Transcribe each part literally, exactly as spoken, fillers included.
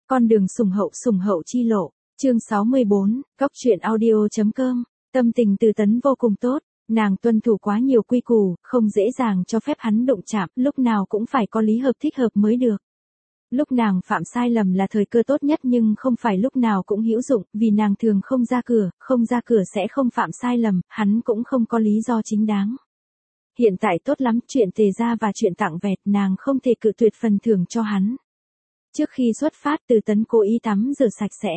Con đường sủng hậu sủng hậu chi lộ, chương sáu mươi bốn, góc truyện audio.com, tâm tình Từ Tấn vô cùng tốt, nàng tuân thủ quá nhiều quy củ, không dễ dàng cho phép hắn đụng chạm, lúc nào cũng phải có lý hợp thích hợp mới được. Lúc nàng phạm sai lầm là thời cơ tốt nhất nhưng không phải lúc nào cũng hữu dụng, vì nàng thường không ra cửa, không ra cửa sẽ không phạm sai lầm, hắn cũng không có lý do chính đáng. Hiện tại tốt lắm, chuyện Tề gia và chuyện Tặng Vẹt nàng không thể cự tuyệt phần thưởng cho hắn. Trước khi xuất phát Từ Tấn cố ý tắm rửa sạch sẽ.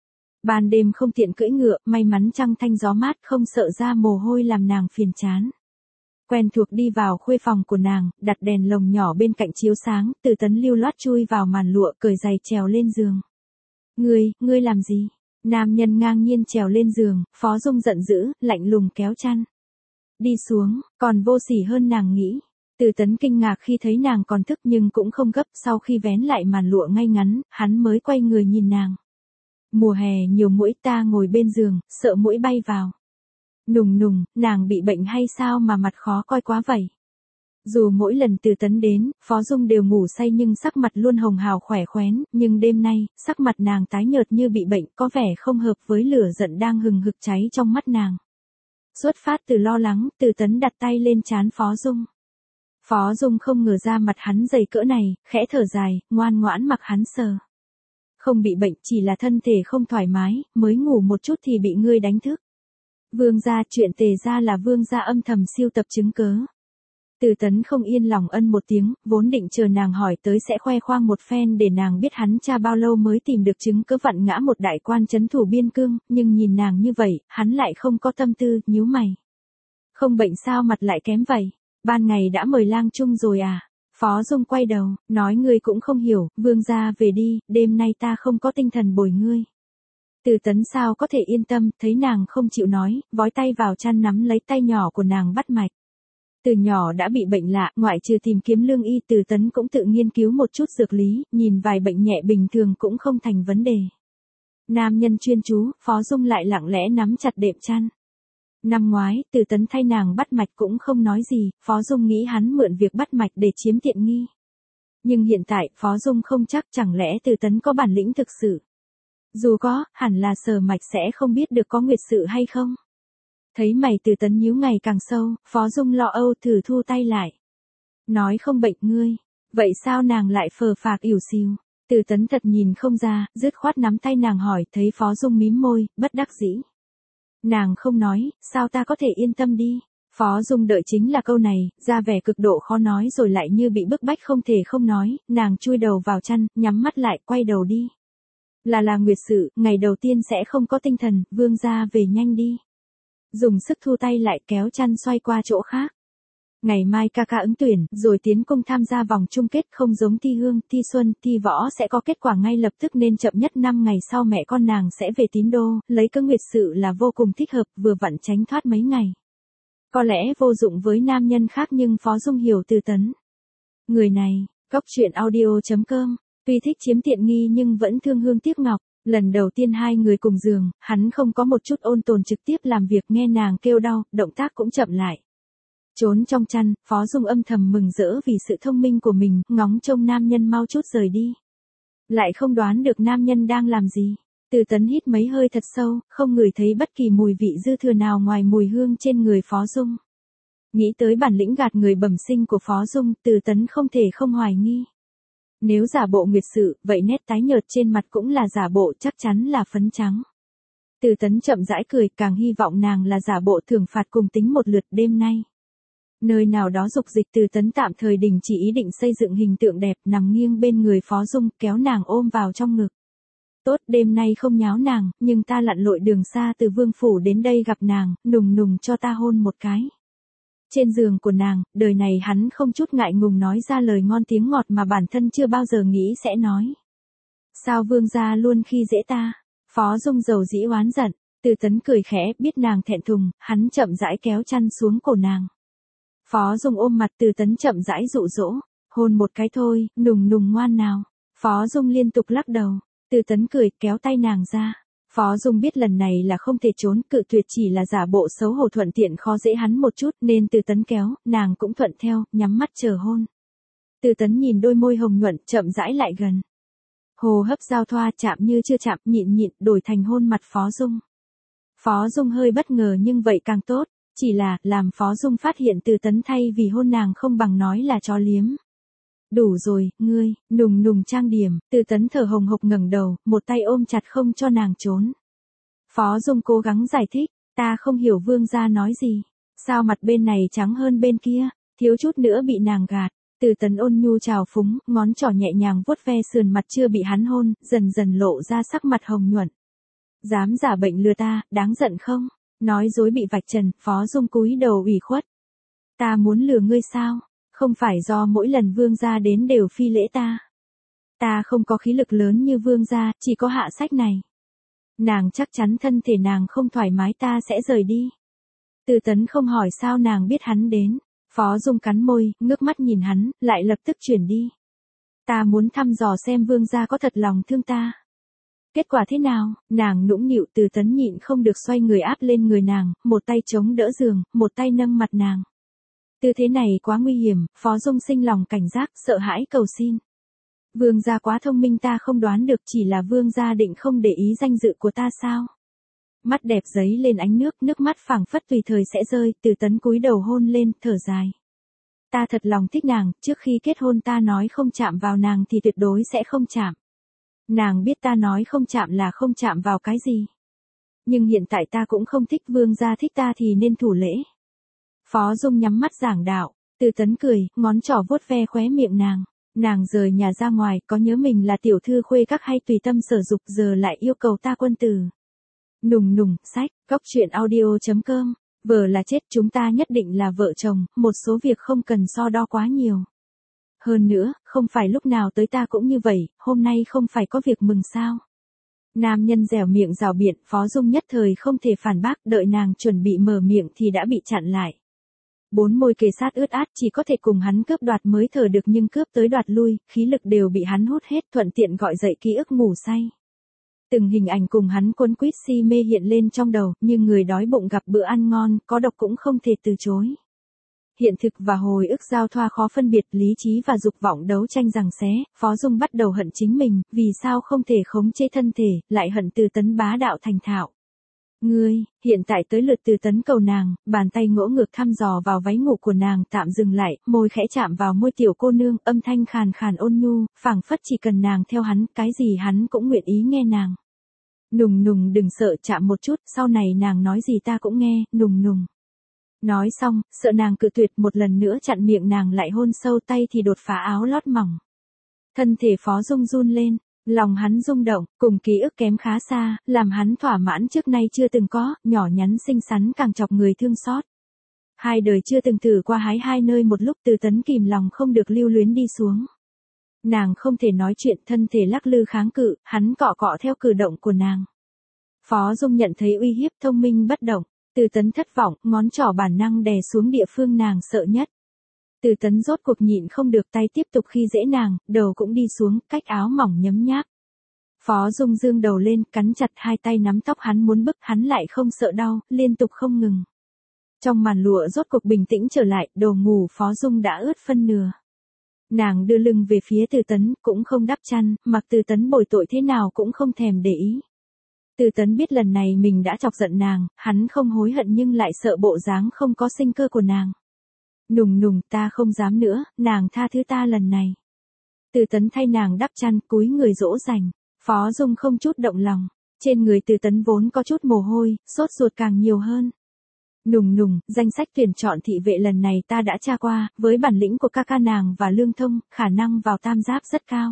Ban đêm không tiện cưỡi ngựa, may mắn trăng thanh gió mát không sợ ra mồ hôi làm nàng phiền chán. Quen thuộc đi vào khuê phòng của nàng, đặt đèn lồng nhỏ bên cạnh chiếu sáng, Từ Tấn lưu loát chui vào màn lụa cởi giày trèo lên giường. Ngươi, ngươi làm gì? Nam nhân ngang nhiên trèo lên giường, Phó Dung giận dữ, lạnh lùng kéo chăn. Đi xuống, còn vô sỉ hơn nàng nghĩ. Từ Tấn kinh ngạc khi thấy nàng còn thức nhưng cũng không gấp, sau khi vén lại màn lụa ngay ngắn, hắn mới quay người nhìn nàng. Mùa hè nhiều muỗi, ta ngồi bên giường, sợ muỗi bay vào. Nùng nùng, nàng bị bệnh hay sao mà mặt khó coi quá vậy? Dù mỗi lần Từ Tấn đến, Phó Dung đều ngủ say nhưng sắc mặt luôn hồng hào khỏe khoén, nhưng đêm nay, sắc mặt nàng tái nhợt như bị bệnh, có vẻ không hợp với lửa giận đang hừng hực cháy trong mắt nàng. Xuất phát từ lo lắng, Từ Tấn đặt tay lên trán Phó Dung. Phó Dung không ngờ ra mặt hắn dày cỡ này, khẽ thở dài, ngoan ngoãn mặc hắn sờ. Không bị bệnh, chỉ là thân thể không thoải mái, mới ngủ một chút thì bị ngươi đánh thức. Vương gia, chuyện Tề gia là vương gia âm thầm siêu tập chứng cớ. Từ Tấn không yên lòng ân một tiếng, vốn định chờ nàng hỏi tới sẽ khoe khoang một phen để nàng biết hắn tra bao lâu mới tìm được chứng cớ vặn ngã một đại quan trấn thủ biên cương, nhưng nhìn nàng như vậy, hắn lại không có tâm tư, nhíu mày. Không bệnh sao mặt lại kém vậy? Ban ngày đã mời lang chung rồi à? Phó Dung quay đầu, nói ngươi cũng không hiểu, vương gia về đi, đêm nay ta không có tinh thần bồi ngươi. Từ Tấn sao có thể yên tâm, thấy nàng không chịu nói, vói tay vào chăn nắm lấy tay nhỏ của nàng bắt mạch. Từ nhỏ đã bị bệnh lạ, ngoại trừ tìm kiếm lương y, Từ Tấn cũng tự nghiên cứu một chút dược lý, nhìn vài bệnh nhẹ bình thường cũng không thành vấn đề. Nam nhân chuyên chú, Phó Dung lại lặng lẽ nắm chặt đệm chăn. Năm ngoái, Từ Tấn thay nàng bắt mạch cũng không nói gì, Phó Dung nghĩ hắn mượn việc bắt mạch để chiếm tiện nghi. Nhưng hiện tại, Phó Dung không chắc, chẳng lẽ Từ Tấn có bản lĩnh thực sự. Dù có, hẳn là sờ mạch sẽ không biết được có nguyệt sự hay không. Thấy mày Từ Tấn nhíu ngày càng sâu, Phó Dung lo âu thử thu tay lại. Nói không bệnh ngươi, vậy sao nàng lại phờ phạc ỉu xìu? Từ Tấn thật nhìn không ra, dứt khoát nắm tay nàng hỏi, thấy Phó Dung mím môi, bất đắc dĩ. Nàng không nói, sao ta có thể yên tâm đi? Phó Dung đợi chính là câu này, ra vẻ cực độ khó nói rồi lại như bị bức bách không thể không nói, nàng chui đầu vào chăn, nhắm mắt lại, quay đầu đi. Là là nguyệt sự, ngày đầu tiên sẽ không có tinh thần, vương gia về nhanh đi. Dùng sức thu tay lại kéo chăn xoay qua chỗ khác. Ngày mai ca ca ứng tuyển, rồi tiến cung tham gia vòng chung kết, không giống thi hương, thi xuân, thi võ sẽ có kết quả ngay lập tức nên chậm nhất năm ngày sau mẹ con nàng sẽ về Tín Đô, lấy cớ nguyệt sự là vô cùng thích hợp, vừa vặn tránh thoát mấy ngày. Có lẽ vô dụng với nam nhân khác nhưng Phó Dung hiểu Từ Tấn. Người này, góc truyện audio.com, tuy thích chiếm tiện nghi nhưng vẫn thương hương tiếc ngọc. Lần đầu tiên hai người cùng giường, hắn không có một chút ôn tồn trực tiếp làm việc nghe nàng kêu đau, động tác cũng chậm lại. Trốn trong chăn, Phó Dung âm thầm mừng rỡ vì sự thông minh của mình, ngóng trông nam nhân mau chút rời đi. Lại không đoán được nam nhân đang làm gì. Từ Tấn hít mấy hơi thật sâu, không ngửi thấy bất kỳ mùi vị dư thừa nào ngoài mùi hương trên người Phó Dung. Nghĩ tới bản lĩnh gạt người bẩm sinh của Phó Dung, Từ Tấn không thể không hoài nghi. Nếu giả bộ nguyệt sự, vậy nét tái nhợt trên mặt cũng là giả bộ, chắc chắn là phấn trắng. Từ Tấn chậm rãi cười, càng hy vọng nàng là giả bộ thưởng phạt cùng tính một lượt đêm nay. Nơi nào đó dục dịch, Từ Tấn tạm thời đình chỉ ý định xây dựng hình tượng đẹp, nằm nghiêng bên người Phó Dung, kéo nàng ôm vào trong ngực. Tốt, đêm nay không nháo nàng, nhưng ta lặn lội đường xa từ vương phủ đến đây gặp nàng, nùng nùng cho ta hôn một cái. Trên giường của nàng, đời này hắn không chút ngại ngùng nói ra lời ngon tiếng ngọt mà bản thân chưa bao giờ nghĩ sẽ nói. Sao vương gia luôn khi dễ ta? Phó Dung dầu dĩ oán giận, Từ Tấn cười khẽ, biết nàng thẹn thùng, hắn chậm rãi kéo chăn xuống cổ nàng. Phó Dung ôm mặt Từ Tấn chậm rãi dụ dỗ, hôn một cái thôi, nùng nùng ngoan nào. Phó Dung liên tục lắc đầu, Từ Tấn cười, kéo tay nàng ra. Phó Dung biết lần này là không thể trốn, cự tuyệt chỉ là giả bộ xấu hổ thuận tiện khó dễ hắn một chút nên Từ Tấn kéo, nàng cũng thuận theo, nhắm mắt chờ hôn. Từ Tấn nhìn đôi môi hồng nhuận, chậm rãi lại gần. Hô hấp giao thoa, chạm như chưa chạm, nhịn nhịn, đổi thành hôn mặt Phó Dung. Phó Dung hơi bất ngờ nhưng vậy càng tốt, chỉ là, làm Phó Dung phát hiện Từ Tấn thay vì hôn nàng không bằng nói là chó liếm. Đủ rồi, ngươi, nùng nùng trang điểm, Từ Tấn thở hồng hộc ngẩng đầu, một tay ôm chặt không cho nàng trốn. Phó Dung cố gắng giải thích, ta không hiểu vương gia nói gì, sao mặt bên này trắng hơn bên kia, thiếu chút nữa bị nàng gạt. Từ Tấn ôn nhu trào phúng, ngón trỏ nhẹ nhàng vuốt ve sườn mặt chưa bị hắn hôn, dần dần lộ ra sắc mặt hồng nhuận. Dám giả bệnh lừa ta, đáng giận không? Nói dối bị vạch trần, Phó Dung cúi đầu ủy khuất. Ta muốn lừa ngươi sao? Không phải do mỗi lần vương gia đến đều phi lễ ta. Ta không có khí lực lớn như vương gia, chỉ có hạ sách này. Nàng chắc chắn thân thể nàng không thoải mái ta sẽ rời đi. Từ Tấn không hỏi sao nàng biết hắn đến. Phó Dung cắn môi, ngước mắt nhìn hắn, lại lập tức chuyển đi. Ta muốn thăm dò xem vương gia có thật lòng thương ta. Kết quả thế nào, nàng nũng nịu. Từ Tấn nhịn không được xoay người áp lên người nàng, một tay chống đỡ giường, một tay nâng mặt nàng. Tư thế này quá nguy hiểm, Phó Dung sinh lòng cảnh giác, sợ hãi cầu xin. Vương gia quá thông minh ta không đoán được, chỉ là vương gia định không để ý danh dự của ta sao? Mắt đẹp giấy lên ánh nước, nước mắt phảng phất tùy thời sẽ rơi. Từ Tấn cúi đầu hôn lên, thở dài. Ta thật lòng thích nàng, trước khi kết hôn ta nói không chạm vào nàng thì tuyệt đối sẽ không chạm. Nàng biết ta nói không chạm là không chạm vào cái gì. Nhưng hiện tại ta cũng không thích, vương gia thích ta thì nên thủ lễ. Phó Dung nhắm mắt giảng đạo, Từ Tấn cười, ngón trỏ vuốt ve khóe miệng nàng. Nàng rời nhà ra ngoài, có nhớ mình là tiểu thư khuê các hay tùy tâm sở dục, giờ lại yêu cầu ta quân tử. Nùng nùng, sách, góc truyện audio chấm com, vợ là chết, chúng ta nhất định là vợ chồng, một số việc không cần so đo quá nhiều. Hơn nữa, không phải lúc nào tới ta cũng như vậy, hôm nay không phải có việc mừng sao. Nam nhân dẻo miệng rào biện, Phó Dung nhất thời không thể phản bác, đợi nàng chuẩn bị mở miệng thì đã bị chặn lại. Bốn môi kề sát ướt át, chỉ có thể cùng hắn cướp đoạt mới thở được, nhưng cướp tới đoạt lui, khí lực đều bị hắn hút hết, thuận tiện gọi dậy ký ức ngủ say. Từng hình ảnh cùng hắn cuốn quýt si mê hiện lên trong đầu, nhưng người đói bụng gặp bữa ăn ngon, có độc cũng không thể từ chối. Hiện thực và hồi ức giao thoa khó phân biệt, lý trí và dục vọng đấu tranh giằng xé, Phó Dung bắt đầu hận chính mình, vì sao không thể khống chế thân thể, lại hận Từ Tấn bá đạo thành thạo. Ngươi, hiện tại tới lượt Từ Tấn cầu nàng, bàn tay ngỗ ngược thăm dò vào váy ngủ của nàng, tạm dừng lại, môi khẽ chạm vào môi tiểu cô nương, âm thanh khàn khàn ôn nhu, phảng phất chỉ cần nàng theo hắn, cái gì hắn cũng nguyện ý nghe nàng. Nùng nùng đừng sợ, chạm một chút, sau này nàng nói gì ta cũng nghe, nùng nùng. Nói xong, sợ nàng cự tuyệt, một lần nữa chặn miệng nàng lại hôn sâu, tay thì đột phá áo lót mỏng. Thân thể Phó Dung run lên, lòng hắn rung động, cùng ký ức kém khá xa, làm hắn thỏa mãn trước nay chưa từng có, nhỏ nhắn xinh xắn càng chọc người thương xót. Hai đời chưa từng thử qua hái hai nơi một lúc, Từ Tấn kìm lòng không được lưu luyến đi xuống. Nàng không thể nói chuyện, thân thể lắc lư kháng cự, hắn cọ cọ theo cử động của nàng. Phó Dung nhận thấy uy hiếp, thông minh bất động. Từ Tấn thất vọng, ngón trỏ bản năng đè xuống địa phương nàng sợ nhất. Từ Tấn rốt cuộc nhịn không được, tay tiếp tục khi dễ nàng, đầu cũng đi xuống, cách áo mỏng nhấm nháp. Phó Dung dương đầu lên, cắn chặt hai tay nắm tóc hắn, muốn bức hắn lại không sợ đau, liên tục không ngừng. Trong màn lụa rốt cuộc bình tĩnh trở lại, đồ ngủ Phó Dung đã ướt phân nửa. Nàng đưa lưng về phía Từ Tấn, cũng không đắp chăn, mặc Từ Tấn bồi tội thế nào cũng không thèm để ý. Từ Tấn biết lần này mình đã chọc giận nàng, hắn không hối hận nhưng lại sợ bộ dáng không có sinh cơ của nàng. Nùng nùng, ta không dám nữa, nàng tha thứ ta lần này. Từ Tấn thay nàng đắp chăn, cúi người dỗ dành. Phó Dung không chút động lòng. Trên người Từ Tấn vốn có chút mồ hôi, sốt ruột càng nhiều hơn. Nùng nùng, danh sách tuyển chọn thị vệ lần này ta đã tra qua, với bản lĩnh của ca ca nàng và Lương Thông, khả năng vào tam giáp rất cao.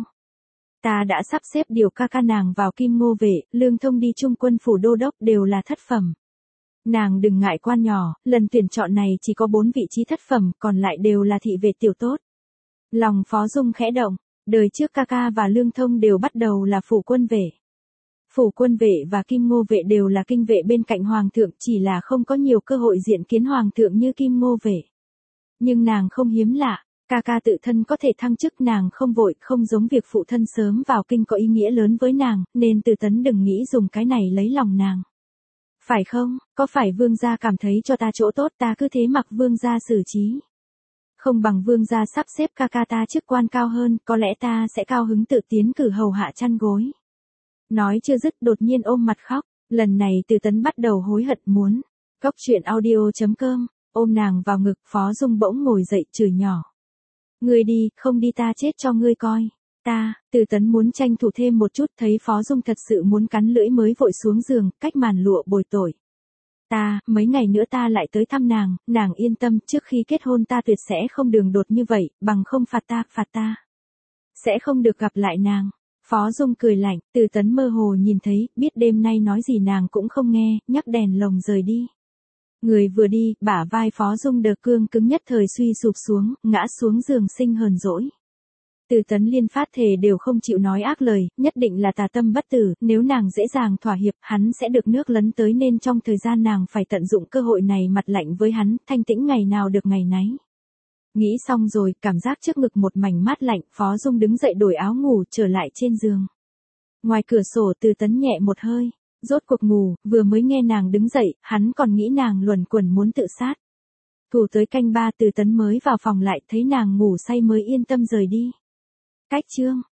Ta đã sắp xếp điều ca ca nàng vào Kim Ngô vệ, Lương Thông đi Trung quân phủ đô đốc, đều là thất phẩm. Nàng đừng ngại quan nhỏ, lần tuyển chọn này chỉ có bốn vị trí thất phẩm, còn lại đều là thị vệ tiểu tốt. Lòng Phó Dung khẽ động, đời trước ca ca và Lương Thông đều bắt đầu là phủ quân vệ. Phủ quân vệ và Kim Ngô vệ đều là kinh vệ bên cạnh hoàng thượng, chỉ là không có nhiều cơ hội diện kiến hoàng thượng như Kim Ngô vệ. Nhưng nàng không hiếm lạ. Ca ca tự thân có thể thăng chức, nàng không vội, không giống việc phụ thân sớm vào kinh có ý nghĩa lớn với nàng, nên Từ Tấn đừng nghĩ dùng cái này lấy lòng nàng. Phải không, có phải vương gia cảm thấy cho ta chỗ tốt ta cứ thế mặc vương gia xử trí? Không bằng vương gia sắp xếp ca ca ta chức quan cao hơn, có lẽ ta sẽ cao hứng tự tiến cử hầu hạ chăn gối. Nói chưa dứt đột nhiên ôm mặt khóc, lần này Từ Tấn bắt đầu hối hận muốn. Cốc truyện audio chấm com, ôm nàng vào ngực, Phó Dung bỗng ngồi dậy chửi nhỏ. Ngươi đi, không đi ta chết cho ngươi coi. Ta, Từ Tấn muốn tranh thủ thêm một chút, thấy Phó Dung thật sự muốn cắn lưỡi mới vội xuống giường, cách màn lụa bồi tội. Ta, mấy ngày nữa ta lại tới thăm nàng, nàng yên tâm, trước khi kết hôn ta tuyệt sẽ không đường đột như vậy, bằng không phạt ta, phạt ta. Sẽ không được gặp lại nàng. Phó Dung cười lạnh, Từ Tấn mơ hồ nhìn thấy, biết đêm nay nói gì nàng cũng không nghe, nhắc đèn lồng rời đi. Người vừa đi, bả vai Phó Dung đờ cương cứng nhất thời suy sụp xuống, ngã xuống giường sinh hờn dỗi. Từ Tấn liên phát thề đều không chịu nói ác lời, nhất định là tà tâm bất tử, nếu nàng dễ dàng thỏa hiệp, hắn sẽ được nước lấn tới nên trong thời gian nàng phải tận dụng cơ hội này mặt lạnh với hắn, thanh tĩnh ngày nào được ngày nấy. Nghĩ xong rồi, cảm giác trước ngực một mảnh mát lạnh, Phó Dung đứng dậy đổi áo ngủ, trở lại trên giường. Ngoài cửa sổ Từ Tấn nhẹ một hơi, rốt cuộc ngủ, vừa mới nghe nàng đứng dậy, hắn còn nghĩ nàng luẩn quẩn muốn tự sát. Thủ tới canh ba Từ Tấn mới vào phòng lại thấy nàng ngủ say mới yên tâm rời đi. Cách chương